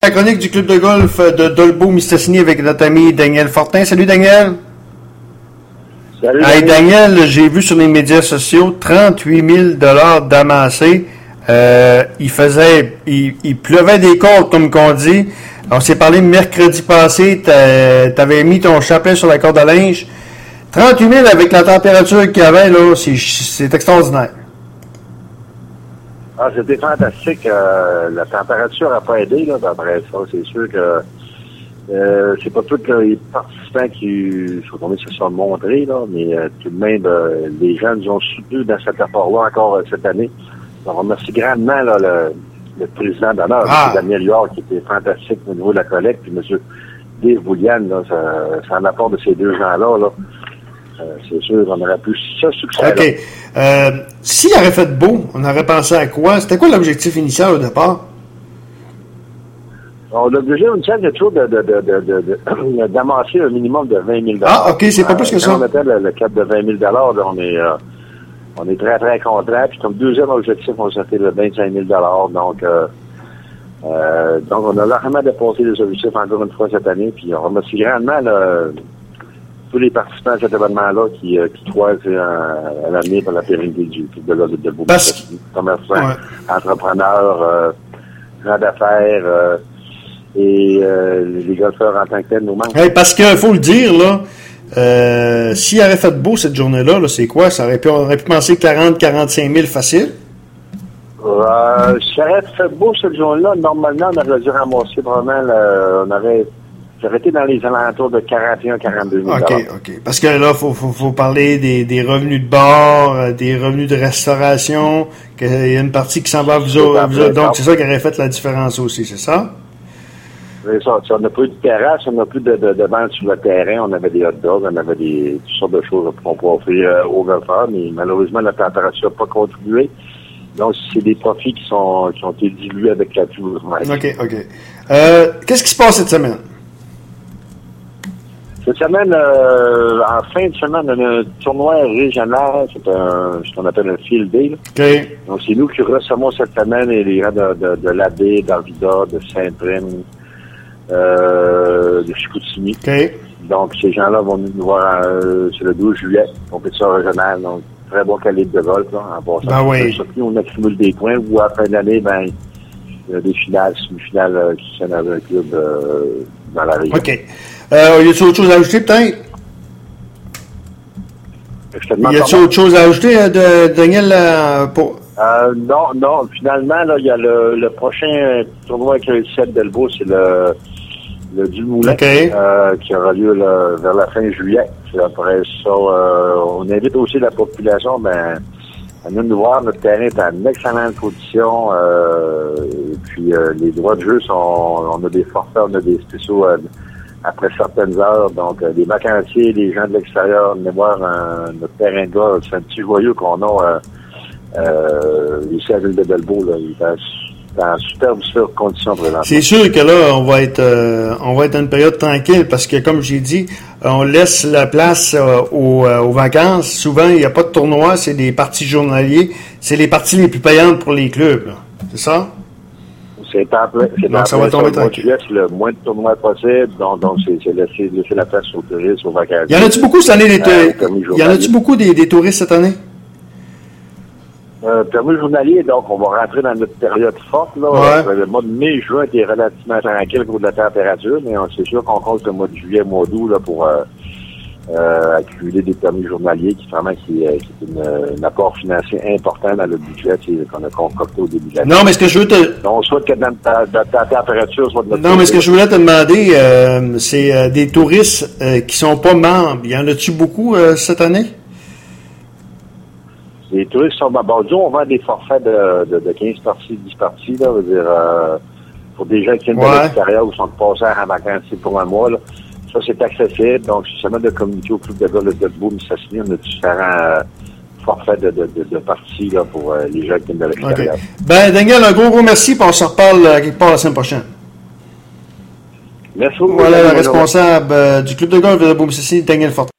La chronique du club de golf de Dolbeau-Mistassini avec notre ami Daniel Fortin. Salut Daniel. Salut. Hey Daniel, j'ai vu sur les médias sociaux 38 000 d'amassés. Il pleuvait des côtes, comme qu'on dit. On s'est parlé mercredi passé. T'avais mis ton chapelet sur la corde à linge. 38 000 avec la température qu'il y avait, là, c'est extraordinaire. Ah, c'était fantastique. La température n'a pas aidé, là, d'après ça. C'est sûr que c'est pas tous les participants qui sont tombés se sont montrés, là, mais tout de même, les gens nous ont soutenus dans cet apport-là encore cette année. On remercie grandement là, le président d'honneur, M. Daniel Yard, qui était fantastique au niveau de la collecte, puis M. Dave Boulian, là, ça en apport de ces deux gens-là, là. C'est sûr qu'on aurait pu ça succès. OK. S'il aurait fait beau, on aurait pensé à quoi? C'était quoi l'objectif initial au départ? L'objectif initial, c'est toujours d'amasser un minimum de 20 000 Ah, OK, c'est pas plus que ça. Quand on mettait le cap de 20 000 là, on est très, très content. Puis comme deuxième objectif, on s'est fait le 25 000 Donc, on a largement dépassé les objectifs encore une fois cette année. Puis on remercie grandement tous les participants à cet événement-là qui croisent à l'avenir pour la pérennité du club de golf de Dolbeau. Commerçants, entrepreneurs, gens d'affaires et les golfeurs en tant que tels, nos membres. Hey, parce qu'il faut le dire, là, s'il avait fait beau cette journée-là, c'est quoi? On aurait pu penser 40-45 000 facile? Si ça aurait fait beau cette journée-là, normalement, on aurait dû ramasser probablement, j'aurais été dans les alentours de 41-42 000 OK. Parce que là, faut parler des revenus de bar, des revenus de restauration, qu'il y a une partie qui s'en va à vous autres. Donc, c'est ça qui aurait fait la différence aussi, c'est ça? C'est ça. On n'a plus de terrasse, on n'a plus de vente sur le terrain. On avait des hot dogs, on avait toutes sortes de choses qu'on pouvait offrir aux golfeurs, mais malheureusement, la température n'a pas contribué. Donc, c'est des profits qui ont été dilués avec la pluie. OK. Qu'est-ce qui se passe cette semaine? Cette semaine, en fin de semaine, on a un tournoi régional. C'est ce qu'on appelle un field day. OK. Donc, c'est nous qui recevons cette semaine les gens de l'Abbé, d'Arvida, de Saint-Prime, de Chicoutimi. OK. Donc, ces gens-là vont nous voir sur le 12 juillet, compétition régionale. Donc, très bon calibre de golf, là, en passant. Ben oui. Surtout, on accumule des points, ou à la fin de l'année, il y a des finales, semi-finales qui tiennent avec un club dans la région. OK. Y a-t-il autre chose à ajouter, peut-être? Y a-t-il autre chose à ajouter, Daniel, pour... Non. Finalement, là, il y a le prochain tournoi avec le 17 Delbo, c'est le Dumoulin, qui aura lieu vers la fin juillet. Puis après ça, on invite aussi la population, à nous voir. Notre terrain est en excellente condition. Puis les droits de jeu on a des forfaits, on a des spéciaux après certaines heures. Donc, les vacanciers, les gens de l'extérieur, venez voir notre terrain de golf. C'est un petit joyau qu'on a ici à la ville de Delbo. Là. Il est en superbe condition présentement. C'est sûr que là, on va être dans une période tranquille parce que, comme j'ai dit, on laisse la place aux vacances. Souvent, il n'y a pas de tournoi, c'est des parties journaliers. C'est les parties les plus payantes pour les clubs. Là. C'est ça? Donc, ça va tomber tranquille. C'est le moins de tournois possible. Donc c'est laisser la place aux touristes, aux vacances. Y en a-tu beaucoup cette année? Y en a-tu beaucoup des touristes cette année? Permis journalier, donc on va rentrer dans notre période forte. Là. Ouais. Le mois de mai, juin était relativement tranquille au niveau de la température, mais c'est sûr qu'on compte le mois de juillet, mois d'août là, pour accumuler des permis journaliers qui est un apport financier important dans le budget qu'on a concocté au début de l'année. Non, mais ce que je veux te... On souhaite que dans ta température soit de notre Non, mais ce que je voulais te demander, c'est des touristes qui sont pas membres. Y en a-tu beaucoup cette année? Les touristes sont disons, on vend des forfaits de 15 parties, 10 parties, là, veut dire, pour des gens qui viennent de l'extérieur ou sont de passage en vacances pour un mois, là. Ça, c'est accessible. Donc, c'est seulement de communiquer au club de golf de Dolbeau-Mistassini. On a différents forfaits de parties, là, pour les gens qui viennent de l'extérieur. Okay. Daniel, un gros merci, puis on se reparle quelque part la semaine prochaine. Merci beaucoup. Voilà, le responsable du club de golf de Dolbeau-Mistassini, Daniel Fortin.